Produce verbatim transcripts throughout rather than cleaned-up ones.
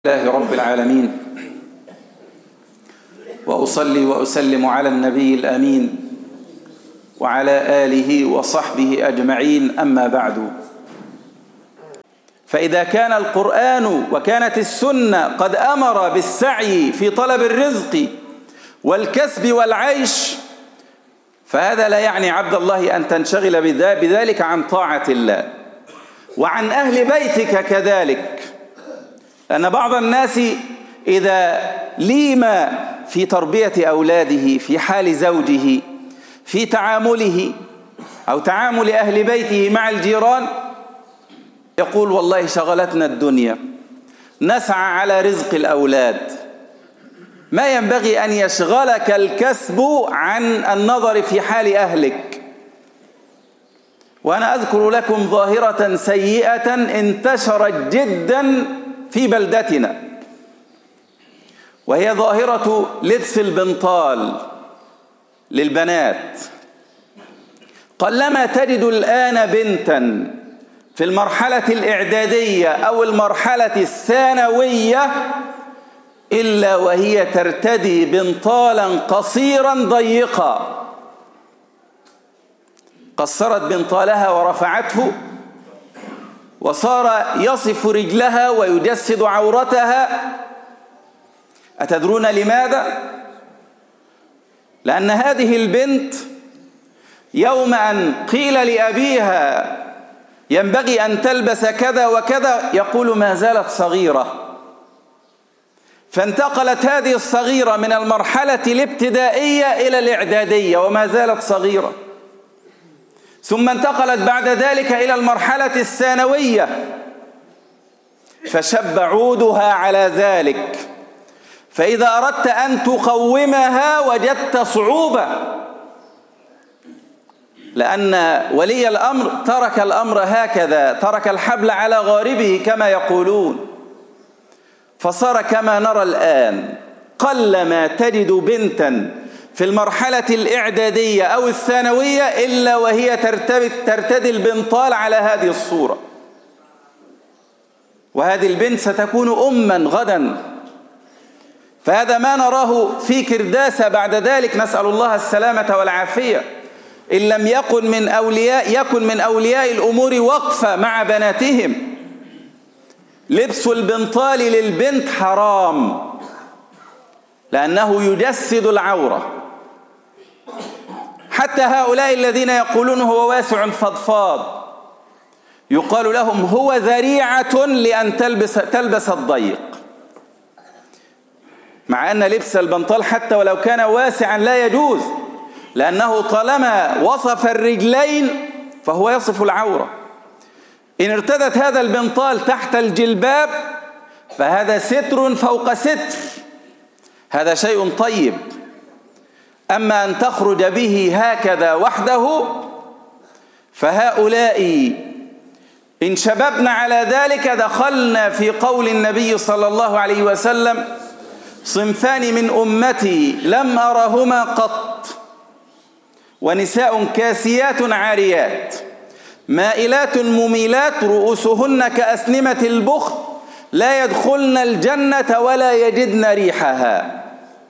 لله رب العالمين، وأصلي وأسلم على النبي الأمين وعلى آله وصحبه أجمعين، أما بعد. فإذا كان القرآن وكانت السنة قد أمر بالسعي في طلب الرزق والكسب والعيش، فهذا لا يعني عبد الله أن تنشغل بذلك عن طاعة الله وعن أهل بيتك كذلك، لأن بعض الناس إذا ليم في تربية أولاده، في حال زوجه، في تعامله أو تعامل أهل بيته مع الجيران، يقول والله شغلتنا الدنيا، نسعى على رزق الأولاد. ما ينبغي أن يشغلك الكسب عن النظر في حال أهلك. وأنا أذكر لكم ظاهرة سيئة انتشرت جدا في بلدتنا، وهي ظاهرة لبس البنطال للبنات. قلما تجد الآن بنتا في المرحلة الإعدادية أو المرحلة الثانوية إلا وهي ترتدي بنطالا قصيرا ضيقا، قصرت بنطالها ورفعته وصار يصف رجلها ويجسد عورتها. أتدرون لماذا؟ لأن هذه البنت يوم أن قيل لأبيها ينبغي أن تلبس كذا وكذا يقول ما زالت صغيرة، فانتقلت هذه الصغيرة من المرحلة الابتدائية إلى الإعدادية وما زالت صغيرة، ثم انتقلت بعد ذلك إلى المرحلة الثانوية فشب عودها على ذلك. فإذا أردت أن تقومها وجدت صعوبة، لأن ولي الأمر ترك الأمر هكذا، ترك الحبل على غاربه كما يقولون، فصار كما نرى الآن قلما تجد بنتا في المرحلة الإعدادية أو الثانوية إلا وهي ترتدي البنطال على هذه الصورة. وهذه البنت ستكون أما غدا، فهذا ما نراه في كرداسة بعد ذلك، نسأل الله السلامة والعافية. إن لم يكن من أولياء يكن من أولياء الأمور وقفة مع بناتهم. لبس البنطال للبنت حرام لأنه يجسد العورة. حتى هؤلاء الذين يقولون هو واسع فضفاض يقال لهم هو ذريعة لأن تلبس, تلبس الضيق، مع أن لبس البنطال حتى ولو كان واسعا لا يجوز، لأنه طالما وصف الرجلين فهو يصف العورة. إن ارتدت هذا البنطال تحت الجلباب فهذا ستر فوق ستر، هذا شيء طيب. أما أن تخرج به هكذا وحده فهؤلاء إن شببنا على ذلك دخلنا في قول النبي صلى الله عليه وسلم صنفان من أمتي لم أرهما قط، ونساء كاسيات عاريات مائلات مميلات رؤوسهن كأسنمة البخت لا يدخلن الجنة ولا يجدن ريحها.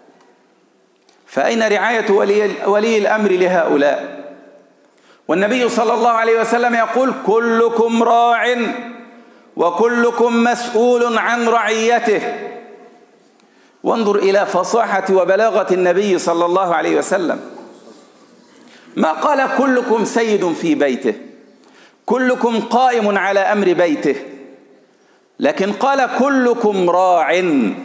فأين رعاية ولي, ولي الأمر لهؤلاء؟ والنبي صلى الله عليه وسلم يقول كلكم راع وكلكم مسؤول عن رعيته. وانظر إلى فصاحة وبلاغة النبي صلى الله عليه وسلم، ما قال كلكم سيد في بيته، كلكم قائم على أمر بيته، لكن قال كلكم راع.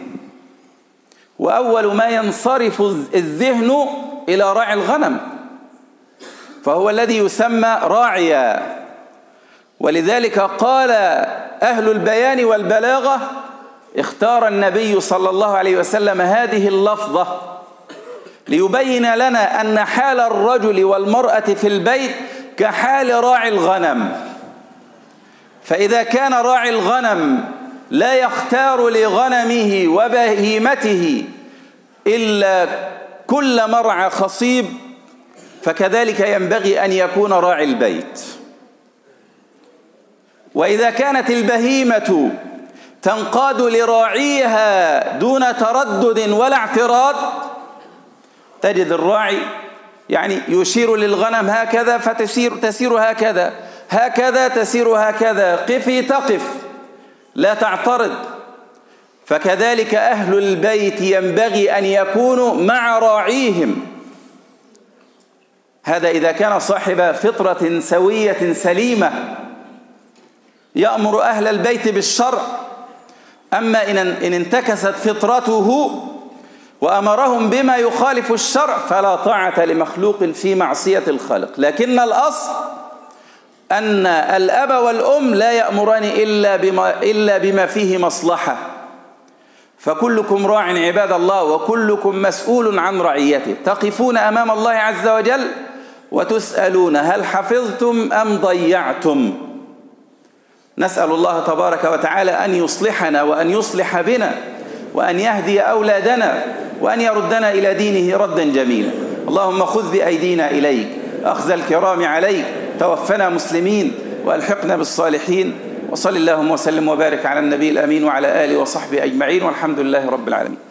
وأول ما ينصرف الذهن إلى راعي الغنم، فهو الذي يسمى راعيا. ولذلك قال أهل البيان والبلاغة اختار النبي صلى الله عليه وسلم هذه اللفظة ليبين لنا أن حال الرجل والمرأة في البيت كحال راعي الغنم. فإذا كان راعي الغنم لا يختار لغنمه وبهيمته إلا كل مرعى خصيب، فكذلك ينبغي أن يكون راعي البيت. وإذا كانت البهيمة تنقاد لراعيها دون تردد ولا اعتراض. تجد الراعي يعني يشير للغنم هكذا فتسير تسير هكذا، هكذا تسير هكذا، قفي تقف لا تعترض. فكذلك أهل البيت ينبغي أن يكونوا مع راعيهم. هذا إذا كان صاحب فطرة سوية سليمة يأمر أهل البيت بالشرع. أما إن انتكست فطرته وأمرهم بما يخالف الشرع فلا طاعة لمخلوق في معصية الخالق. لكن الأصل أن الأب والأم لا يأمران إلا بما, إلا بما فيه مصلحة. فكلكم راع عباد الله وكلكم مسؤول عن رعيته. تقفون أمام الله عز وجل وتسألون هل حفظتم أم ضيعتم. نسأل الله تبارك وتعالى أن يصلحنا وأن يصلح بنا وأن يهدي أولادنا وأن يردنا إلى دينه ردا جميلا. اللهم خذ بأيدينا إليك، أخذ الكرام عليك، توفنا مسلمين وألحقنا بالصالحين. وصل اللهم وسلم وبارك على النبي الأمين وعلى آله وصحبه أجمعين، والحمد لله رب العالمين.